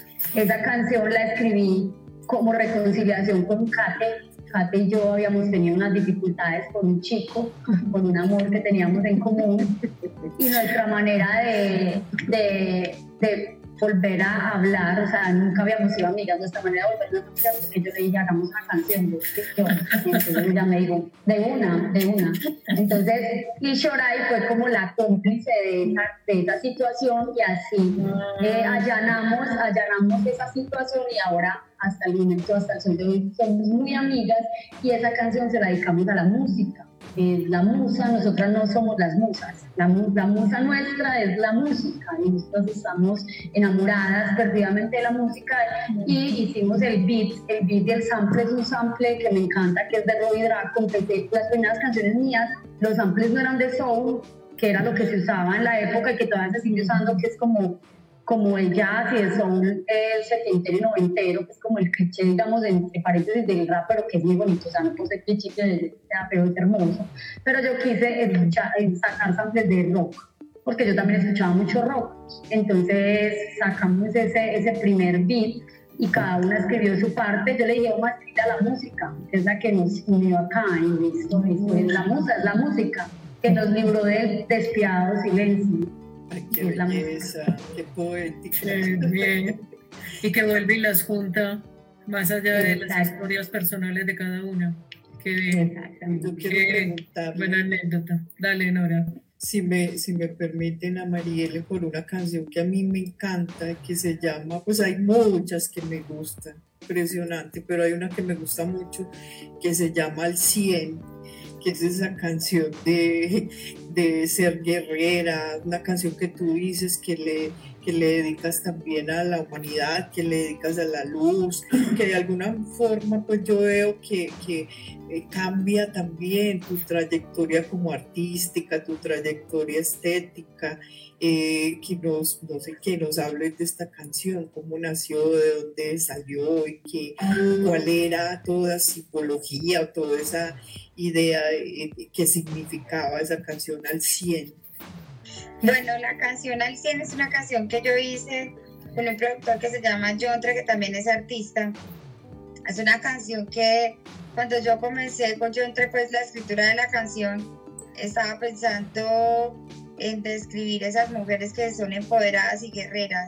Speaker 3: Esa canción la escribí como reconciliación con Kate. Kate y yo habíamos tenido unas dificultades con un chico, con un amor que teníamos en común, y nuestra manera de, de, de volver a hablar, o sea, nunca habíamos sido amigas, nuestra manera de volver a amigas, porque yo le dije, hagamos una canción, yo, entonces ella me dijo, de una, de una. Entonces, y Shorai fue como la cómplice de esa, de esa situación, y así eh, allanamos, allanamos esa situación, y ahora, hasta el momento, hasta el sol de hoy, somos muy amigas, y esa canción se la dedicamos a la música. Es la musa, nosotras no somos las musas, la, la musa nuestra es la música, y nosotros estamos enamoradas perdidamente de la música, y hicimos el beat, el beat del sample es un sample que me encanta, que es de Robbie Draco. Empecé las primeras canciones mías, los samples no eran de soul, que era lo que se usaba en la época y que todavía se sigue usando, que es como como el jazz y el soul, el setentero y noventero, que es como el cliché, digamos, entre paréntesis del rap, pero que es muy bonito, o sea, no por ser cliché, pero es hermoso. Pero yo quise escuchar, sacar samples de rock, porque yo también escuchaba mucho rock. Entonces sacamos ese, ese primer beat y cada una escribió su parte. Yo le dije, vamos a escribir a la música, que es la que nos unió acá, y listo, listo, es la musa, es la música, que nos libró del despiadado silencio.
Speaker 5: Ay, qué es belleza, qué poética.
Speaker 2: Bien, bien. Y que vuelve y las junta más allá de Exacto. las historias personales de cada una. Qué bien.
Speaker 5: Yo quiero
Speaker 2: qué
Speaker 5: preguntarle.
Speaker 2: Buena anécdota. Dale, Nora.
Speaker 5: Si me, si me permiten, a Marielle, por una canción que a mí me encanta, que se llama, pues hay muchas que me gustan, impresionante, pero hay una que me gusta mucho, que se llama Al cien, que es esa canción de, de ser guerrera, una canción que tú dices que le, que le dedicas también a la humanidad, que le dedicas a la luz, que de alguna forma pues yo veo que, que eh, cambia también tu trayectoria como artística, tu trayectoria estética, eh, que nos, no sé, que nos hables de esta canción, cómo nació, de dónde salió, y que, cuál era toda simbología o toda esa idea eh, que significaba esa canción Al cien.
Speaker 4: Bueno, la canción Al cien es una canción que yo hice con un productor que se llama Yontre, que también es artista. Es una canción que cuando yo comencé con Yontre, pues la escritura de la canción, estaba pensando en describir esas mujeres que son empoderadas y guerreras.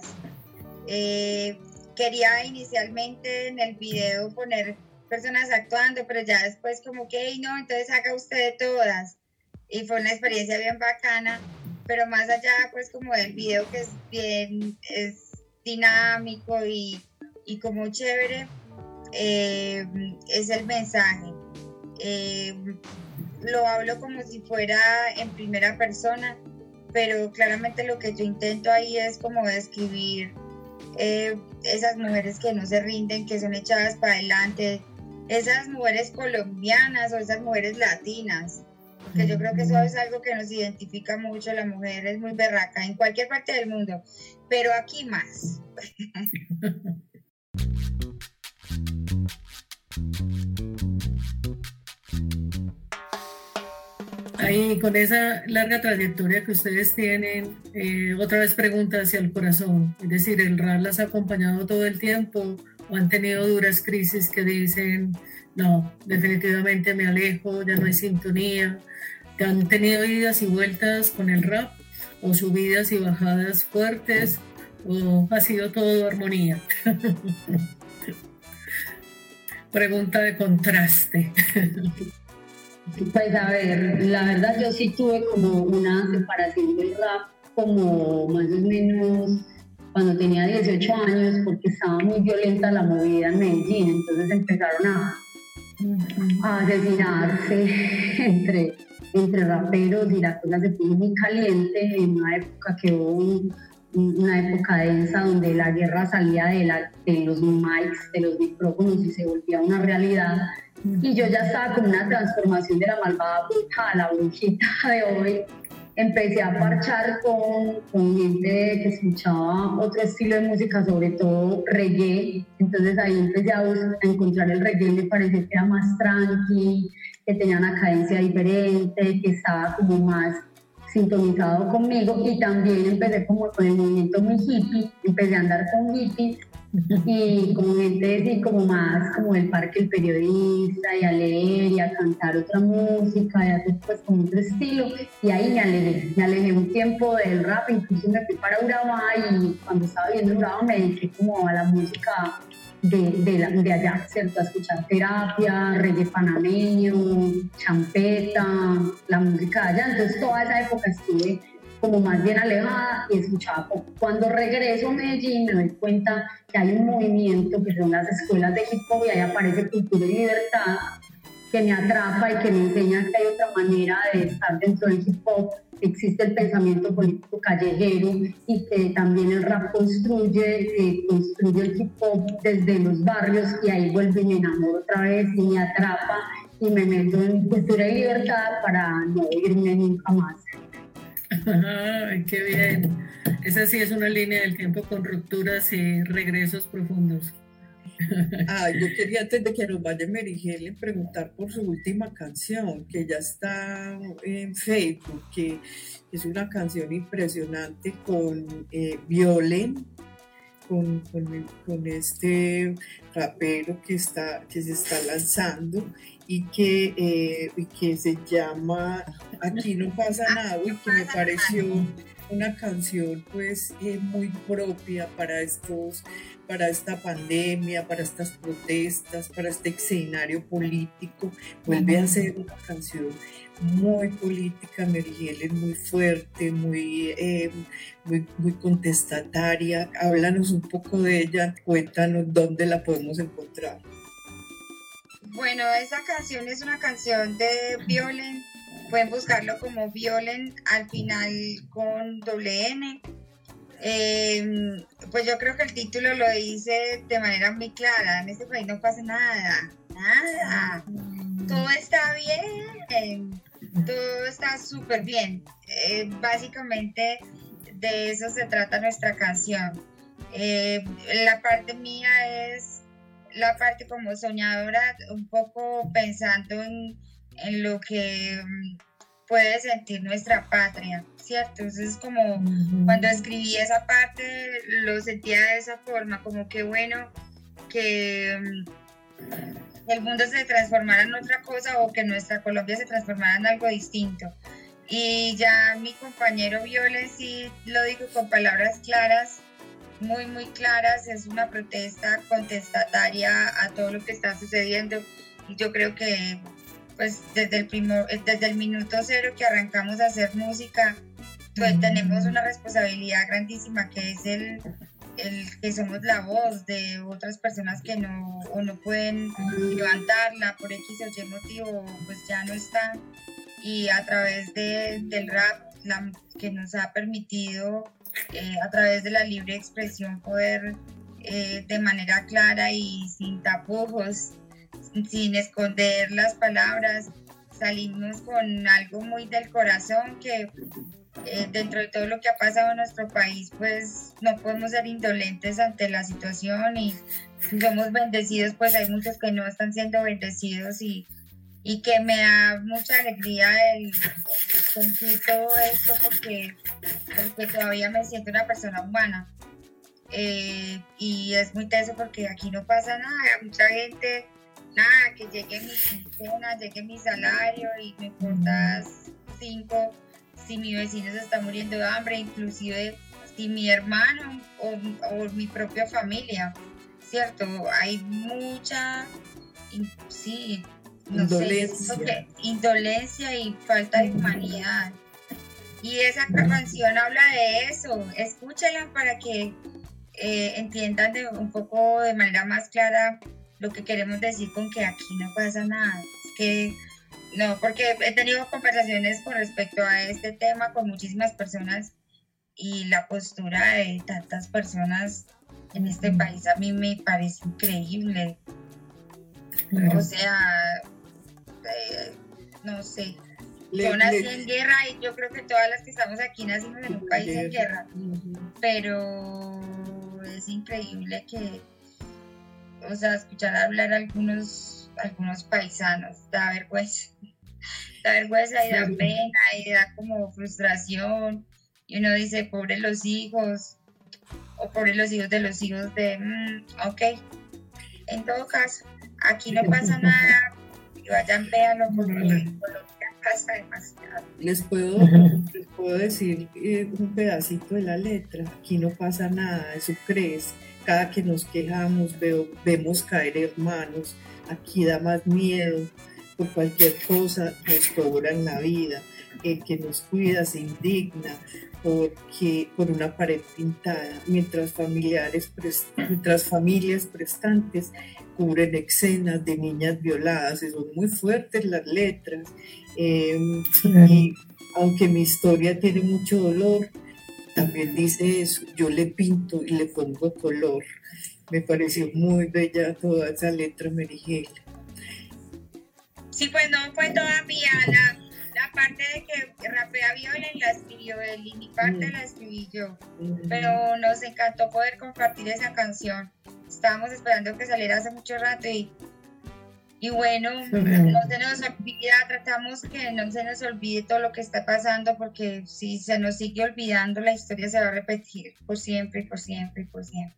Speaker 4: Eh, quería inicialmente en el video poner personas actuando, pero ya después como que, hey, no, entonces haga usted de todas. Y fue una experiencia bien bacana, pero más allá pues como del video, que es bien, es dinámico y, y como chévere, eh, es el mensaje. Eh, lo hablo como si fuera en primera persona, pero claramente lo que yo intento ahí es como describir eh, esas mujeres que no se rinden, que son echadas para adelante, esas mujeres colombianas o esas mujeres latinas, porque yo creo que eso es algo que nos identifica mucho. La mujer es muy berraca en cualquier parte del mundo, pero aquí más.
Speaker 2: Ahí, con esa larga trayectoria que ustedes tienen, eh, otra vez pregunta hacia el corazón, es decir, ¿el rap las ha acompañado todo el tiempo o han tenido duras crisis que dicen, no, definitivamente me alejo, ya no hay sintonía? ¿Han tenido idas y vueltas con el rap o subidas y bajadas fuertes o ha sido todo armonía? Pregunta de contraste.
Speaker 3: Pues a ver, la verdad yo sí tuve como una separación del rap como más o menos cuando tenía dieciocho años porque estaba muy violenta la movida en Medellín, entonces empezaron a, a asesinarse entre, entre raperos y la cosa se puso muy caliente en una época que hubo un, una época densa donde la guerra salía de, la, de los mics, de los micrófonos y se volvía una realidad. Y yo ya estaba con una transformación de la malvada bruja a la brujita de hoy. Empecé a parchar con, con gente que escuchaba otro estilo de música, sobre todo reggae. Entonces ahí empecé a, buscar, a encontrar el reggae, me pareció que era más tranqui, que tenía una cadencia diferente, que estaba como más sintonizado conmigo. Y también empecé como con el movimiento muy hippie, empecé a andar con hippies y con gente así como más como el Parque El Periodista y a leer y a cantar otra música y hacer pues como otro estilo, y ahí me alejé, me alejé un tiempo del rap, incluso me fui para Urabá y cuando estaba viviendo en Urabá me dediqué como a la música de, de, la, de allá, ¿cierto? A escuchar terapia, reggae panameño, champeta, la música de allá, entonces toda esa época estuve como más bien alejada y escuchaba poco. Cuando regreso a Medellín me doy cuenta que hay un movimiento que son las escuelas de hip hop y ahí aparece Cultura y Libertad, que me atrapa y que me enseña que hay otra manera de estar dentro del hip hop, que existe el pensamiento político callejero y que también el rap construye, eh, construye el hip hop desde los barrios, y ahí vuelvo y me enamoro otra vez y me atrapa y me meto en Cultura y Libertad para no irme nunca más.
Speaker 2: Ay, qué bien. Esa sí es una línea del tiempo con rupturas y regresos profundos.
Speaker 5: Ah, yo quería, antes de que nos vaya Mary Helen, preguntar por su última canción, que ya está en Facebook, que es una canción impresionante con eh, Violen, con, con, con este rapero que, está, que se está lanzando y que, eh, y que se llama Aquí no pasa nada, y que me pareció una canción pues eh, muy propia para estos, para esta pandemia, para estas protestas, para este escenario político. Vuelve a ser una canción muy política, Mary Helen, muy fuerte, muy, eh, muy, muy contestataria. Háblanos un poco de ella, cuéntanos dónde la podemos encontrar.
Speaker 4: Bueno, esa canción es una canción de Violen, pueden buscarlo como Violen al final con doble N. Eh, pues yo creo que el título lo dice de manera muy clara: en este país no pasa nada, nada, todo está bien, todo está súper bien. Eh, básicamente de eso se trata nuestra canción. Eh, la parte mía es la parte como soñadora, un poco pensando en, en lo que puede sentir nuestra patria, ¿cierto? Entonces como uh-huh. Cuando escribí esa parte lo sentía de esa forma, como que bueno, que um, el mundo se transformara en otra cosa o que nuestra Colombia se transformara en algo distinto. Y ya mi compañero Violen sí lo dijo con palabras claras, muy muy claras, es una protesta contestataria a todo lo que está sucediendo, y yo creo que pues desde el, primo, desde el minuto cero que arrancamos a hacer música, pues tenemos una responsabilidad grandísima, que es el, el que somos la voz de otras personas que no, o no pueden levantarla por X o Y motivo, pues ya no están, y a través de, del rap la, que nos ha permitido Eh, a través de la libre expresión poder eh, de manera clara y sin tapujos, sin esconder las palabras, salimos con algo muy del corazón que eh, dentro de todo lo que ha pasado en nuestro país, pues no podemos ser indolentes ante la situación y si somos bendecidos, pues hay muchos que no están siendo bendecidos y, y que me da mucha alegría el, el sentir todo esto porque, porque todavía me siento una persona humana. Eh, y es muy teso porque aquí no pasa nada, mucha gente, nada, que llegue mi quincena, llegue mi salario y me importa cinco, si mi vecino se está muriendo de hambre, inclusive si mi hermano o, o mi propia familia, ¿cierto? Hay mucha, sí, no
Speaker 5: indolencia.
Speaker 4: sé, que, indolencia y falta de humanidad. Y esa canción habla de eso, escúchenla para que Eh, entiendan de, un poco de manera más clara lo que queremos decir con que aquí no pasa nada. Es que no, porque he tenido conversaciones con respecto a este tema con muchísimas personas y la postura de tantas personas en este país a mí me parece increíble. O sea, eh, no sé.
Speaker 5: Le,
Speaker 4: yo nací
Speaker 5: le,
Speaker 4: en guerra y yo creo que todas las que estamos aquí nacimos en un país en guerra. Pero es increíble que, o sea, escuchar hablar a algunos, algunos paisanos, da vergüenza, da vergüenza y da pena y da como frustración y uno dice, pobre los hijos o pobre los hijos de los hijos de, mm, ok, en todo caso, aquí no pasa nada y vayan, véanlo porque en Colombia pasa demasiado.
Speaker 5: Les puedo, les puedo decir eh, un pedacito de la letra. Aquí no pasa nada, eso crees. Cada que nos quejamos veo, vemos caer hermanos. Aquí da más miedo. Por cualquier cosa nos cobran la vida. El que nos cuida se indigna porque por una pared pintada, mientras familiares prest, mientras familias prestantes cubren escenas de niñas violadas. Son muy fuertes las letras. Eh, y aunque mi historia tiene mucho dolor, también dice eso, yo le pinto y le pongo color. Me pareció muy bella toda esa letra, Marigela.
Speaker 4: Sí, pues no fue toda mía, la, la parte de que rapea Violen la escribió él y mi parte mm. la escribí yo, mm. pero nos encantó poder compartir esa canción. Estábamos esperando que saliera hace mucho rato y Y bueno, no se nos olvida, tratamos que no se nos olvide todo lo que está pasando, porque si se nos sigue olvidando, la historia se va a repetir por siempre, y por siempre, y por siempre.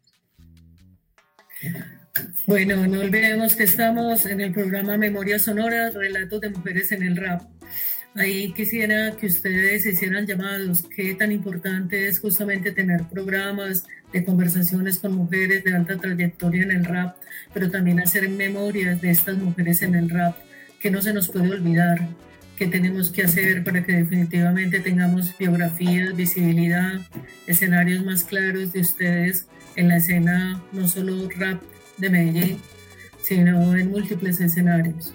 Speaker 2: Bueno, no olvidemos que estamos en el programa Memoria Sonora, Relatos de Mujeres en el Rap. Ahí quisiera que ustedes hicieran llamados, qué tan importante es justamente tener programas de conversaciones con mujeres de alta trayectoria en el rap, pero también hacer memorias de estas mujeres en el rap, que no se nos puede olvidar, qué tenemos que hacer para que definitivamente tengamos biografías, visibilidad, escenarios más claros de ustedes en la escena, no solo rap de Medellín, sino en múltiples escenarios.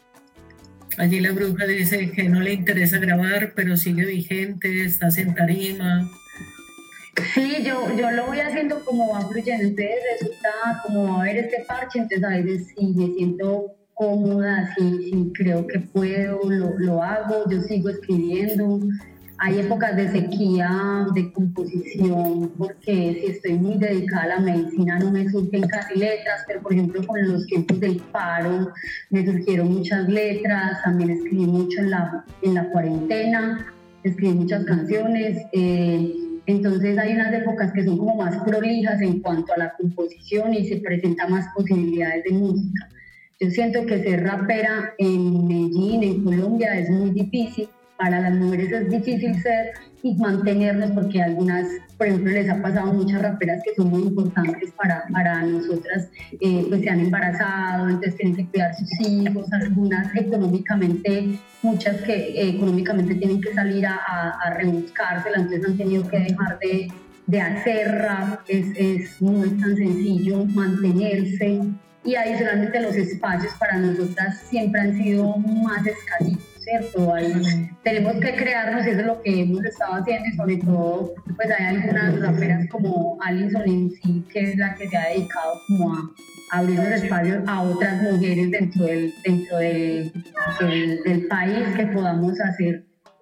Speaker 2: Allí la bruja dice que no le interesa grabar, pero sigue vigente, estás en tarima.
Speaker 3: Sí, yo, yo lo voy haciendo como va fluyendo, entonces resulta como va a haber este parche, entonces a veces sí me siento cómoda, sí, sí creo que puedo, lo, lo hago, yo sigo escribiendo. Hay épocas de sequía, de composición, porque si estoy muy dedicada a la medicina no me surgen casi letras, pero por ejemplo con los tiempos del paro me surgieron muchas letras, también escribí mucho en la, en la cuarentena, escribí muchas canciones, eh, entonces hay unas épocas que son como más prolijas en cuanto a la composición y se presentan más posibilidades de música. Yo siento que ser rapera en Medellín, en Colombia, es muy difícil. Para las mujeres es difícil ser y mantenernos porque algunas, por ejemplo, les ha pasado a muchas raperas que son muy importantes para, para nosotras, eh, pues se han embarazado, entonces tienen que cuidar sus hijos, algunas económicamente, muchas que eh, económicamente tienen que salir a, a, a rebuscársela, entonces han tenido que dejar de, de hacer rap, es, es, no es tan sencillo mantenerse y adicionalmente los espacios para nosotras siempre han sido más escasitos. ¿Cierto? Ahí tenemos que crearnos, eso es lo que hemos estado haciendo y sobre todo pues hay algunas raperas como Alison en sí, que es la que se ha dedicado como a, a abrir los espacios a otras mujeres dentro del, dentro del, del, del país que podamos hacer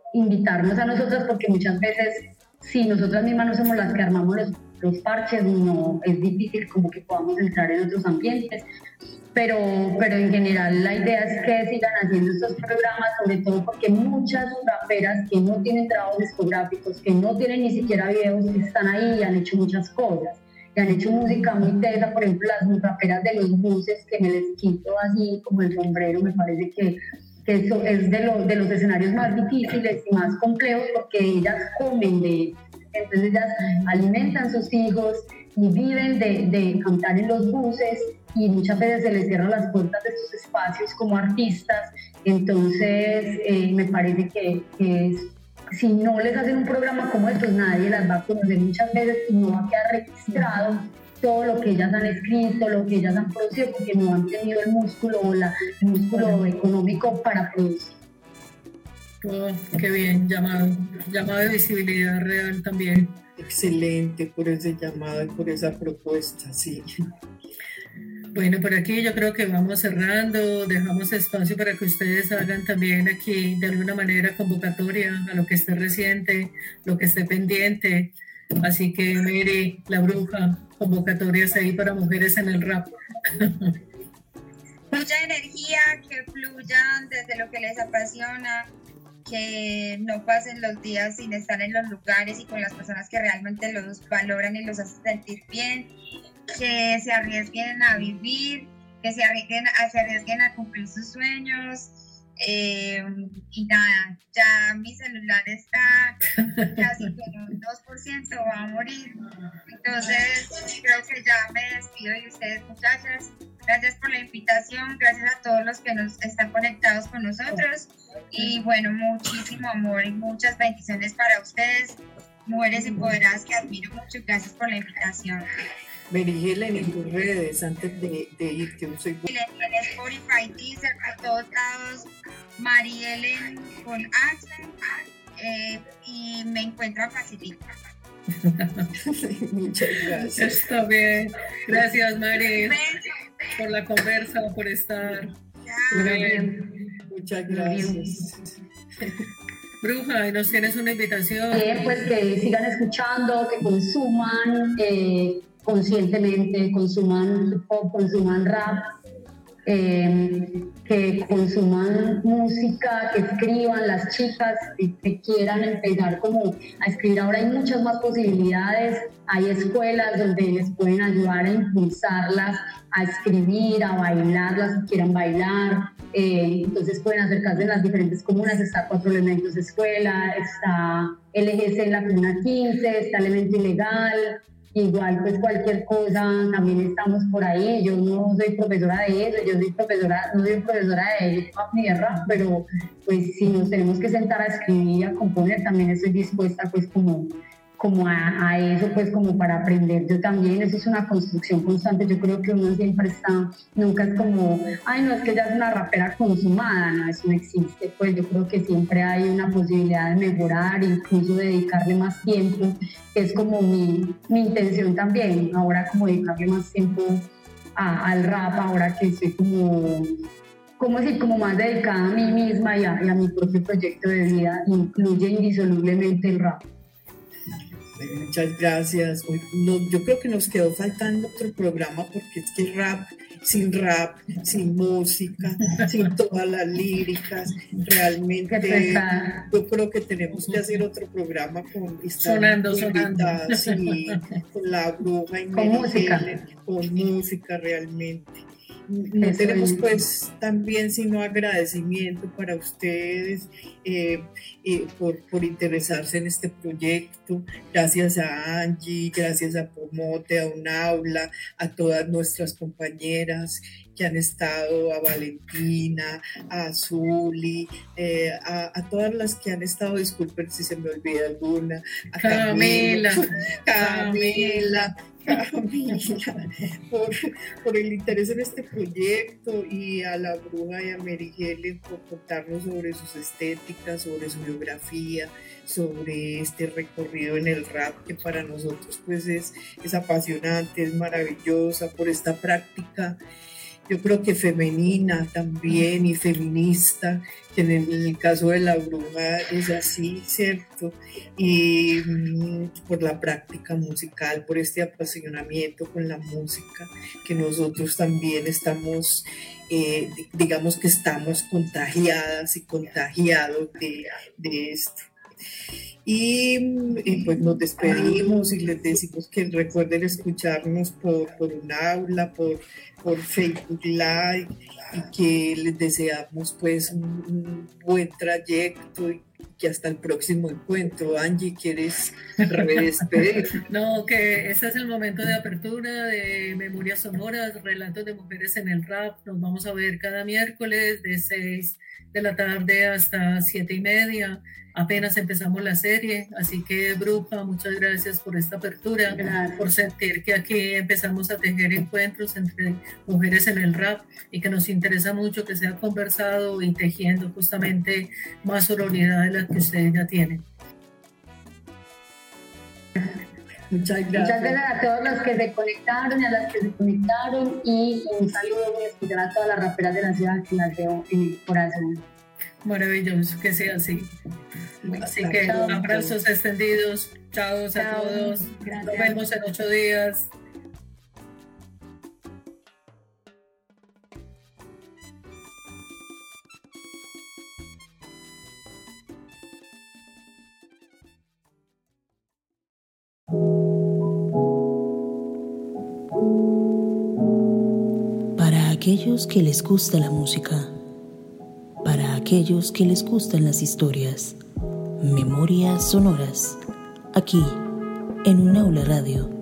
Speaker 3: invitarnos a nosotras, porque muchas veces, si nosotras mismas no somos las que armamos los, los parches, no, es difícil como que podamos entrar en otros ambientes. Pero, pero en general la idea es que sigan haciendo estos programas, sobre todo porque muchas raperas que no tienen trabajos discográficos, que no tienen ni siquiera videos, están ahí y han hecho muchas cosas. Y han hecho música muy tesa, por ejemplo, las raperas de los buses, que me les quito así como el sombrero, me parece que, que eso es de, lo, de los escenarios más difíciles y más complejos, porque ellas comen de entonces ellas alimentan sus hijos y viven de, de cantar en los buses, y muchas veces se les cierran las puertas de estos espacios como artistas. Entonces eh, me parece que, que es, si no les hacen un programa como estos, nadie las va a conocer muchas veces y no va a quedar registrado todo lo que ellas han escrito, lo que ellas han producido, porque no han tenido el músculo o la, el músculo económico para producir.
Speaker 2: Oh, qué bien, llamado, llamado de visibilidad real también.
Speaker 5: Excelente por ese llamado y por esa propuesta, sí.
Speaker 2: Bueno, por aquí yo creo que vamos cerrando, dejamos espacio para que ustedes hagan también aquí de alguna manera convocatoria a lo que esté reciente, lo que esté pendiente. Así que Mary, la bruja, convocatorias ahí para mujeres en el rap.
Speaker 4: Mucha energía, que fluyan desde lo que les apasiona, que no pasen los días sin estar en los lugares y con las personas que realmente los valoran y los hacen sentir bien, que se arriesguen a vivir, que se arriesguen a, se arriesguen a cumplir sus sueños. Eh, y nada, ya mi celular está casi con un dos por ciento, va a morir. Entonces creo que ya me despido de ustedes, muchachas. Gracias por la invitación, gracias a todos los que nos están conectados con nosotros, y bueno, muchísimo amor y muchas bendiciones para ustedes, mujeres empoderadas que admiro mucho. Gracias por la invitación.
Speaker 5: Mary Helen, en tus redes, antes de, de irte, un segundo.
Speaker 4: En Spotify, Deezer, a todos lados, Mary Helen con H, eh, y me encuentran facilito.
Speaker 5: Muchas gracias.
Speaker 2: Está bien. Gracias, Mari, por la conversa, por estar.
Speaker 5: Bien. Muchas gracias.
Speaker 2: Bruja, ¿nos tienes una invitación?
Speaker 3: Eh, pues que sigan escuchando, que consuman eh, conscientemente, consuman hip hop, consuman rap, eh, que consuman música, que escriban las chicas que, que quieran empezar como a escribir. Ahora hay muchas más posibilidades, hay escuelas donde les pueden ayudar a impulsarlas a escribir, a bailar, las que quieran bailar. Eh, entonces pueden acercarse en las diferentes comunas. Está Cuatro Elementos Escuela, está L G C en la Comuna quince, está Elemento Ilegal. Igual pues cualquier cosa, también estamos por ahí. Yo no soy profesora de eso, yo soy profesora, no soy profesora de hip hop ni de rap, pero pues si nos tenemos que sentar a escribir y a componer, también estoy dispuesta pues como, como a, a eso, pues como para aprender yo también. Eso es una construcción constante. Yo creo que uno siempre está, nunca es como, ay no, es que ella es una rapera consumada, no, eso no existe. Pues yo creo que siempre hay una posibilidad de mejorar, incluso dedicarle más tiempo, que es como mi, mi intención también, ahora como dedicarle más tiempo a, al rap, ahora que estoy como, como decir, como más dedicada a mí misma y a, y a mi propio proyecto de vida, incluye indisolublemente el rap.
Speaker 5: Muchas gracias. No, yo creo que nos quedó faltando otro programa, porque es que rap, sin rap, sin música, sin todas las líricas, realmente yo creo que tenemos que hacer otro programa con
Speaker 2: sonando, sonando.
Speaker 5: Sí, con la bruja y
Speaker 3: con música,
Speaker 5: con música realmente. No tenemos pues también sino agradecimiento para ustedes eh, eh, por, por interesarse en este proyecto. Gracias a Angie, gracias a Pomote, a Unaula, a todas nuestras compañeras que han estado, a Valentina, a Zuli, eh, a, a todas las que han estado, disculpen si se me olvida alguna, a
Speaker 2: Camila,
Speaker 5: Camila, Camila, por, por el interés en este proyecto, y a la bruja y a Mary Helen por contarnos sobre sus estéticas, sobre su biografía, sobre este recorrido en el rap, que para nosotros pues es, es apasionante, es maravillosa, por esta práctica yo creo que femenina también y feminista, que en el caso de La Bruja es así, ¿cierto? Y mm, por la práctica musical, por este apasionamiento con la música, que nosotros también estamos, eh, digamos que estamos contagiadas y contagiados de, de esto. Y, y pues nos despedimos y les decimos que recuerden escucharnos por, por un aula, por, por Facebook Live, y que les deseamos pues un, un buen trayecto y que hasta el próximo encuentro. Angie, ¿quieres redespedir?
Speaker 2: No, que este es el momento de apertura de Memorias Sonoras, Relatos de Mujeres en el Rap. Nos vamos a ver cada miércoles de seis de la tarde hasta siete y media. Apenas empezamos la serie, así que Bruja, muchas gracias por esta apertura, gracias. Por sentir que aquí empezamos a tejer encuentros entre mujeres en el rap y que nos interesa mucho que sea conversado y tejiendo justamente más sororidad de la que ustedes ya tienen.
Speaker 3: Muchas gracias. Muchas gracias a todos los que se conectaron y a las que se conectaron, y un saludo muy especial a todas las raperas de la ciudad que las veo en el corazón.
Speaker 2: Maravilloso, que sea así. Así que chao, abrazos chao. Extendidos, chao a todos, gracias. Nos vemos en ocho días.
Speaker 1: Para aquellos que les gusta la música, para aquellos que les gustan las historias, Memorias Sonoras, aquí en Un Aula Radio.